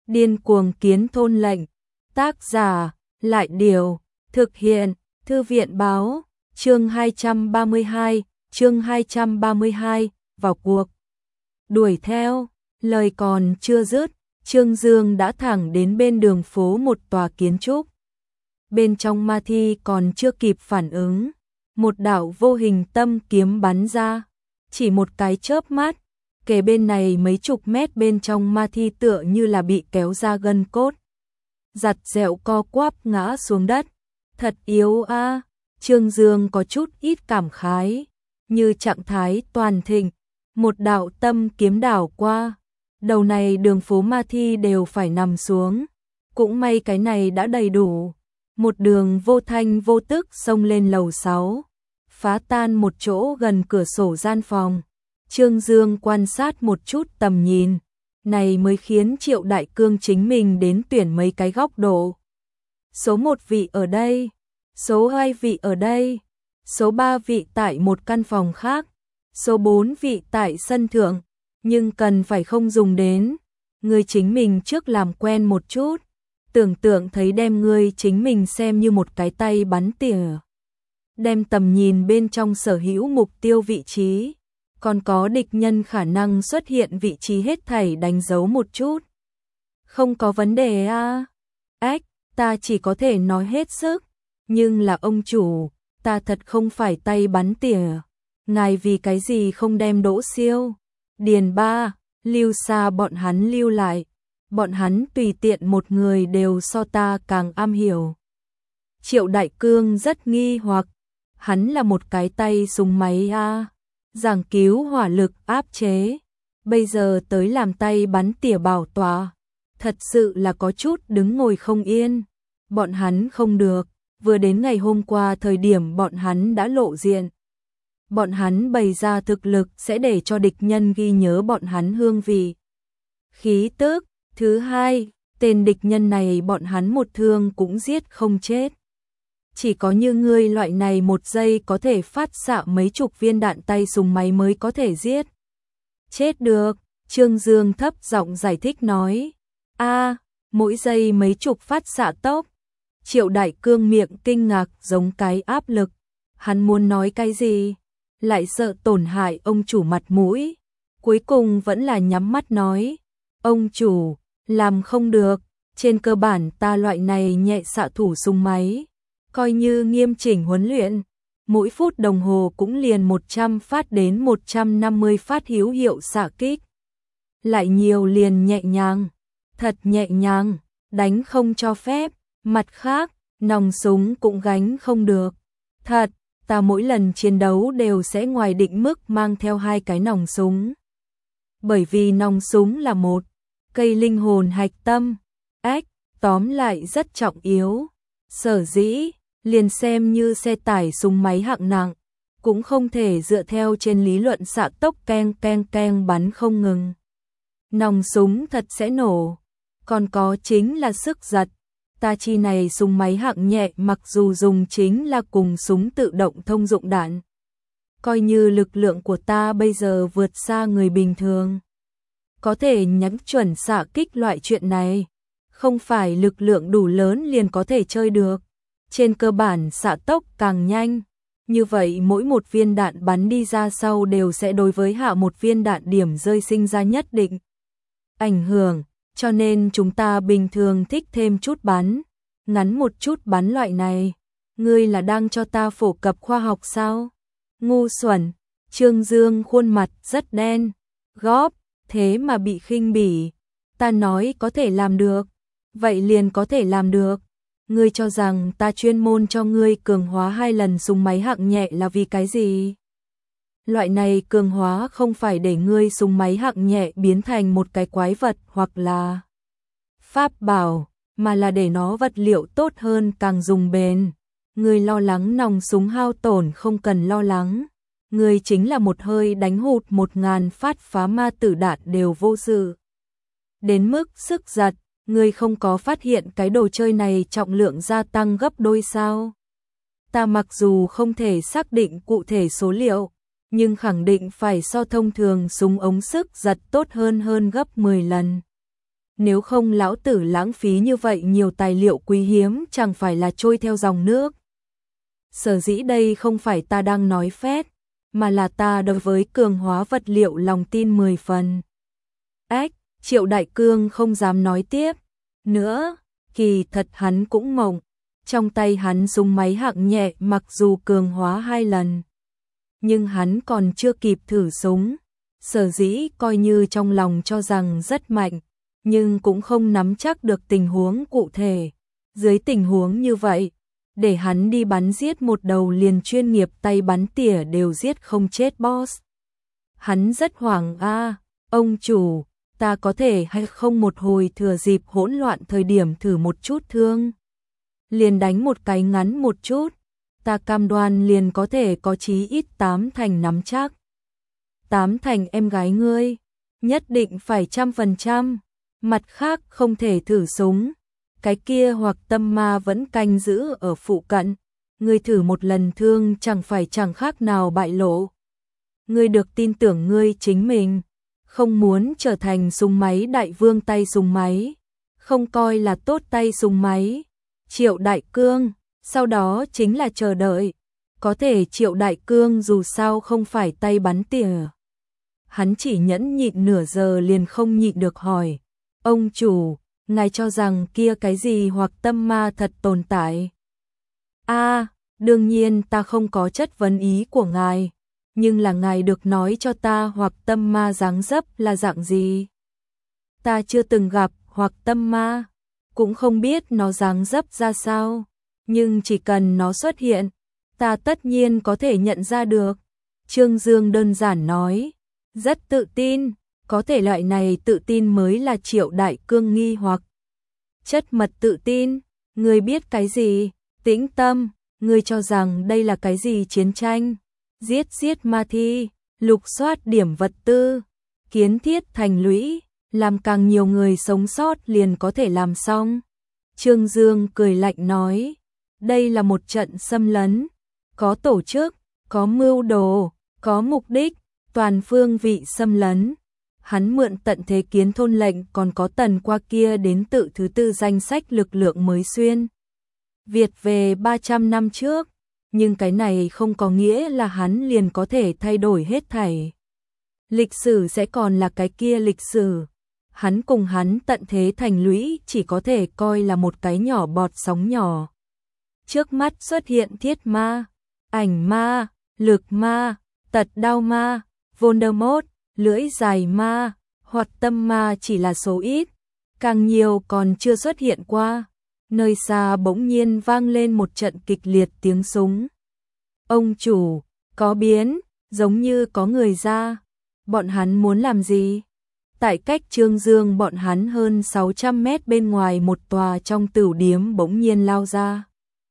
Điên cuồng kiến thôn lệnh. Tác giả, Lại Điều, thực hiện, Thư viện báo, chương 232, vào cuộc. Đuổi theo, lời còn chưa dứt, Trương Dương đã thẳng đến bên đường phố một tòa kiến trúc. Bên trong ma thi còn chưa kịp phản ứng, một đạo vô hình tâm kiếm bắn ra, chỉ một cái chớp mắt, kề bên này mấy chục mét bên trong ma thi tựa như là bị kéo ra gân cốt. Giặt dẹo co quắp ngã xuống đất, thật yếu a. Trương Dương có chút ít cảm khái, như trạng thái toàn thịnh, một đạo tâm kiếm đảo qua, đầu này đường phố ma thi đều phải nằm xuống, cũng may cái này đã đầy đủ. Một đường vô thanh vô tức xông lên lầu 6, phá tan một chỗ gần cửa sổ gian phòng. Trương Dương quan sát một chút tầm nhìn, này mới khiến Triệu Đại Cương chính mình đến tuyển mấy cái góc độ. Số 1 vị ở đây, số 2 vị ở đây, số 3 vị tại một căn phòng khác, số 4 vị tại sân thượng, nhưng cần phải không dùng đến. Người chính mình trước làm quen một chút, tưởng tượng thấy đem ngươi chính mình xem như một cái tay bắn tỉa. Đem tầm nhìn bên trong sở hữu mục tiêu vị trí, còn có địch nhân khả năng xuất hiện vị trí hết thảy đánh dấu một chút. Không có vấn đề a. Ách, ta chỉ có thể nói hết sức, nhưng là ông chủ, ta thật không phải tay bắn tỉa. Ngài vì cái gì không đem Đỗ Siêu, Điền Ba, Lưu Sa bọn hắn lưu lại, bọn hắn tùy tiện một người đều so ta càng am hiểu. Triệu Đại Cương rất nghi hoặc, hắn là một cái tay súng máy a, giảng cứu hỏa lực áp chế, bây giờ tới làm tay bắn tỉa bảo tọa, thật sự là có chút đứng ngồi không yên. Bọn hắn không được, vừa đến ngày hôm qua thời điểm bọn hắn đã lộ diện. Bọn hắn bày ra thực lực sẽ để cho địch nhân ghi nhớ bọn hắn hương vị. Khí tức, thứ hai, tên địch nhân này bọn hắn một thương cũng giết không chết. Chỉ có như ngươi loại này một giây có thể phát xạ mấy chục viên đạn tay súng máy mới có thể giết. Chết được, Trương Dương thấp giọng giải thích nói. A, mỗi giây mấy chục phát xạ tốc. Triệu Đại Cương miệng kinh ngạc giống cái áp lực. Hắn muốn nói cái gì, lại sợ tổn hại ông chủ mặt mũi. Cuối cùng vẫn là nhắm mắt nói. Ông chủ, làm không được, trên cơ bản ta loại này nhẹ xạ thủ súng máy, coi như nghiêm chỉnh huấn luyện, mỗi phút đồng hồ cũng liền 100 phát đến 150 phát hữu hiệu xạ kích. Lại nhiều liền nhẹ nhàng, thật nhẹ nhàng, đánh không cho phép, mặt khác, nòng súng cũng gánh không được. Thật, ta mỗi lần chiến đấu đều sẽ ngoài định mức mang theo 2 cái nòng súng. Bởi vì nòng súng là một cây linh hồn hạch tâm, tóm lại rất trọng yếu. Sở dĩ, liền xem như xe tải súng máy hạng nặng, cũng không thể dựa theo trên lý luận xạ tốc keng keng keng bắn không ngừng. Nòng súng thật sẽ nổ. Còn có chính là sức giật. Ta chi này súng máy hạng nhẹ mặc dù dùng chính là cùng súng tự động thông dụng đạn. Coi như lực lượng của ta bây giờ vượt xa người bình thường, có thể nhắm chuẩn xạ kích loại chuyện này, không phải lực lượng đủ lớn liền có thể chơi được. Trên cơ bản xạ tốc càng nhanh, như vậy mỗi một viên đạn bắn đi ra sau đều sẽ đối với hạ một viên đạn điểm rơi sinh ra nhất định ảnh hưởng, cho nên chúng ta bình thường thích thêm chút bắn, ngắn một chút bắn loại này. Ngươi là đang cho ta phổ cập khoa học sao? Ngu xuẩn. Trương Dương khuôn mặt rất đen, góp, thế mà bị khinh bỉ. Ta nói có thể làm được, vậy liền có thể làm được. Ngươi cho rằng ta chuyên môn cho ngươi cường hóa 2 lần súng máy hạng nhẹ là vì cái gì? Loại này cường hóa không phải để ngươi súng máy hạng nhẹ biến thành một cái quái vật hoặc là pháp bảo, mà là để nó vật liệu tốt hơn càng dùng bền. Ngươi lo lắng nòng súng hao tổn không cần lo lắng. Ngươi chính là một hơi đánh hụt 1000 phát phá ma tử đạn đều vô sự. Đến mức sức giật, ngươi không có phát hiện cái đồ chơi này trọng lượng gia tăng gấp đôi sao? Ta mặc dù không thể xác định cụ thể số liệu, nhưng khẳng định phải so thông thường súng ống sức giật tốt hơn gấp 10 lần. nếu không lão tử lãng phí như vậy nhiều tài liệu quý hiếm chẳng phải là trôi theo dòng nước. Sở dĩ đây không phải ta đang nói phét, mà là ta đối với cường hóa vật liệu lòng tin 10 phần. Ách, Triệu Đại Cương không dám nói tiếp nữa, kỳ thật hắn cũng mộng. Trong tay hắn súng máy hạng nhẹ mặc dù cường hóa 2 lần, nhưng hắn còn chưa kịp thử súng. Sở dĩ coi như trong lòng cho rằng rất mạnh, nhưng cũng không nắm chắc được tình huống cụ thể. Dưới tình huống như vậy, để hắn đi bắn giết một đầu liền chuyên nghiệp tay bắn tỉa đều giết không chết boss. Hắn rất hoảng ông chủ, ta có thể hay không một hồi thừa dịp hỗn loạn thời điểm thử một chút thương. Liền đánh một cái ngắn một chút, ta cam đoan liền có thể có chí ít 8 thành nắm chắc. 8 thành em gái ngươi, nhất định phải 100%, mặt khác không thể thử súng. Cái kia hoặc tâm ma vẫn canh giữ ở phụ cận, ngươi thử một lần thương chẳng khác nào bại lộ. Ngươi được tin tưởng ngươi chính mình, không muốn trở thành súng máy đại vương tay súng máy, không coi là tốt tay súng máy. Triệu Đại Cương, sau đó chính là chờ đợi. Có thể Triệu Đại Cương dù sao không phải tay bắn tỉa. Hắn chỉ nhẫn nhịn nửa giờ liền không nhịn được hỏi. Ông chủ, ngài cho rằng kia cái gì hoặc tâm ma thật tồn tại? Đương nhiên ta không có chất vấn ý của ngài. Nhưng là ngài được nói cho ta hoặc tâm ma dáng dấp là dạng gì? Ta chưa từng gặp hoặc tâm ma, cũng không biết nó dáng dấp ra sao, nhưng chỉ cần nó xuất hiện, ta tất nhiên có thể nhận ra được. Trương Dương đơn giản nói, rất tự tin, có thể loại này tự tin mới là Triệu Đại Cương nghi hoặc. Chất mật tự tin, ngươi biết cái gì? Tĩnh tâm, ngươi cho rằng đây là cái gì chiến tranh? Giết ma thi, lục soát điểm vật tư, kiến thiết thành lũy, làm càng nhiều người sống sót liền có thể làm xong. Trương Dương cười lạnh nói, đây là một trận xâm lấn, có tổ chức, có mưu đồ, có mục đích, toàn phương vị xâm lấn. Hắn mượn tận thế kiến thôn lệnh còn có tần qua kia đến tự thứ tư danh sách lực lượng mới xuyên Việt về 300 năm trước, nhưng cái này không có nghĩa là hắn liền có thể thay đổi hết thảy. Lịch sử sẽ còn là cái kia lịch sử. Hắn cùng hắn tận thế thành lũy chỉ có thể coi là một cái nhỏ bọt sóng nhỏ. Trước mắt xuất hiện thiết ma, ảnh ma, lực ma, tật đao ma, Voldemort, lưỡi dài ma, hoặc tâm ma chỉ là số ít, càng nhiều còn chưa xuất hiện qua. Nơi xa bỗng nhiên vang lên một trận kịch liệt tiếng súng. Ông chủ, có biến, giống như có người ra. Bọn hắn muốn làm gì? Tại cách Trương Dương bọn hắn hơn 600 mét bên ngoài một tòa trong tửu điếm bỗng nhiên lao ra.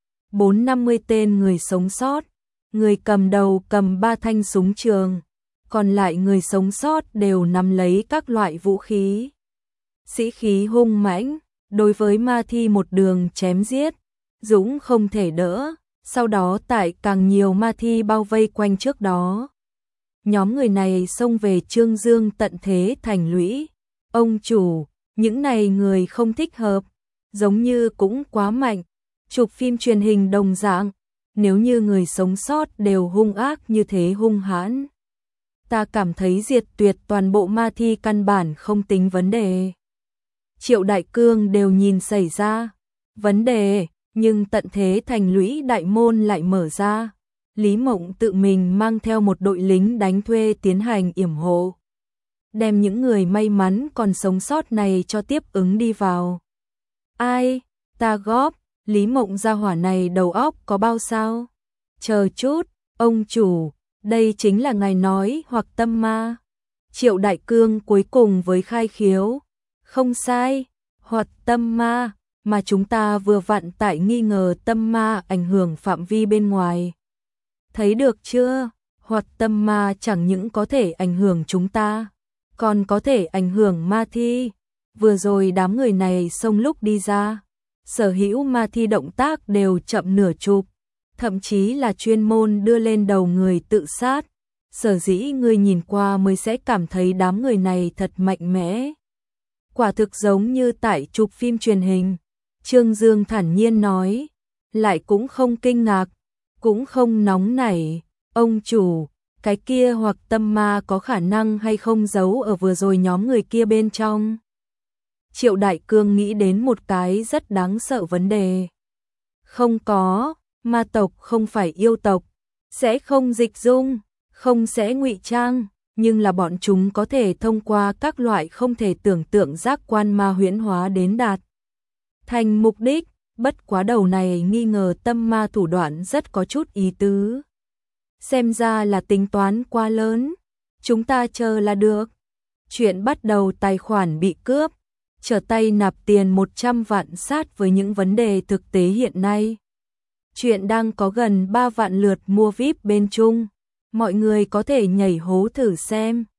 4-50 tên người sống sót, người cầm đầu cầm 3 thanh súng trường, còn lại người sống sót đều nắm lấy các loại vũ khí. Sĩ khí hung mãnh, đối với ma thi một đường chém giết, dũng không thể đỡ, sau đó tại càng nhiều ma thi bao vây quanh trước đó. Nhóm người này xông về Trương Dương tận thế thành lũy. Ông chủ, những này người không thích hợp, giống như cũng quá mạnh, chụp phim truyền hình đồng dạng, nếu như người sống sót đều hung ác như thế hung hãn. Ta cảm thấy diệt tuyệt toàn bộ ma thi căn bản không tính vấn đề. Triệu Đại Cương đều nhìn xảy ra vấn đề, nhưng tận thế thành lũy đại môn lại mở ra. Lý Mộng tự mình mang theo một đội lính đánh thuê tiến hành yểm hộ, đem những người may mắn còn sống sót này cho tiếp ứng đi vào. Ai, ta góp, Lý Mộng gia hỏa này đầu óc có bao sao? Chờ chút, ông chủ, đây chính là ngài nói hoặc tâm ma. Triệu Đại Cương cuối cùng với khai khiếu. Không sai, hoặc tâm ma, mà chúng ta vừa vặn tại nghi ngờ tâm ma ảnh hưởng phạm vi bên ngoài. Thấy được chưa? Hoặc tâm ma chẳng những có thể ảnh hưởng chúng ta, còn có thể ảnh hưởng ma thi. Vừa rồi đám người này xông lúc đi ra, sở hữu ma thi động tác đều chậm nửa chụp, thậm chí là chuyên môn đưa lên đầu người tự sát. Sở dĩ người nhìn qua mới sẽ cảm thấy đám người này thật mạnh mẽ. Quả thực giống như tại chụp phim truyền hình. Trương Dương thản nhiên nói, lại cũng không kinh ngạc, cũng không nóng nảy. Ông chủ, cái kia hoặc tâm ma có khả năng hay không giấu ở vừa rồi nhóm người kia bên trong? Triệu Đại Cương nghĩ đến một cái rất đáng sợ vấn đề. Không có, ma tộc không phải yêu tộc, sẽ không dịch dung, không sẽ ngụy trang, nhưng là bọn chúng có thể thông qua các loại không thể tưởng tượng giác quan ma huyễn hóa đến đạt thành mục đích, bất quá đầu này nghi ngờ tâm ma thủ đoạn rất có chút ý tứ. Xem ra là tính toán quá lớn, chúng ta chờ là được. Chuyện bắt đầu tài khoản bị cướp, trở tay nạp tiền 100 vạn sát với những vấn đề thực tế hiện nay. Chuyện đang có gần 3 vạn lượt mua VIP bên Trung, mọi người có thể nhảy hố thử xem.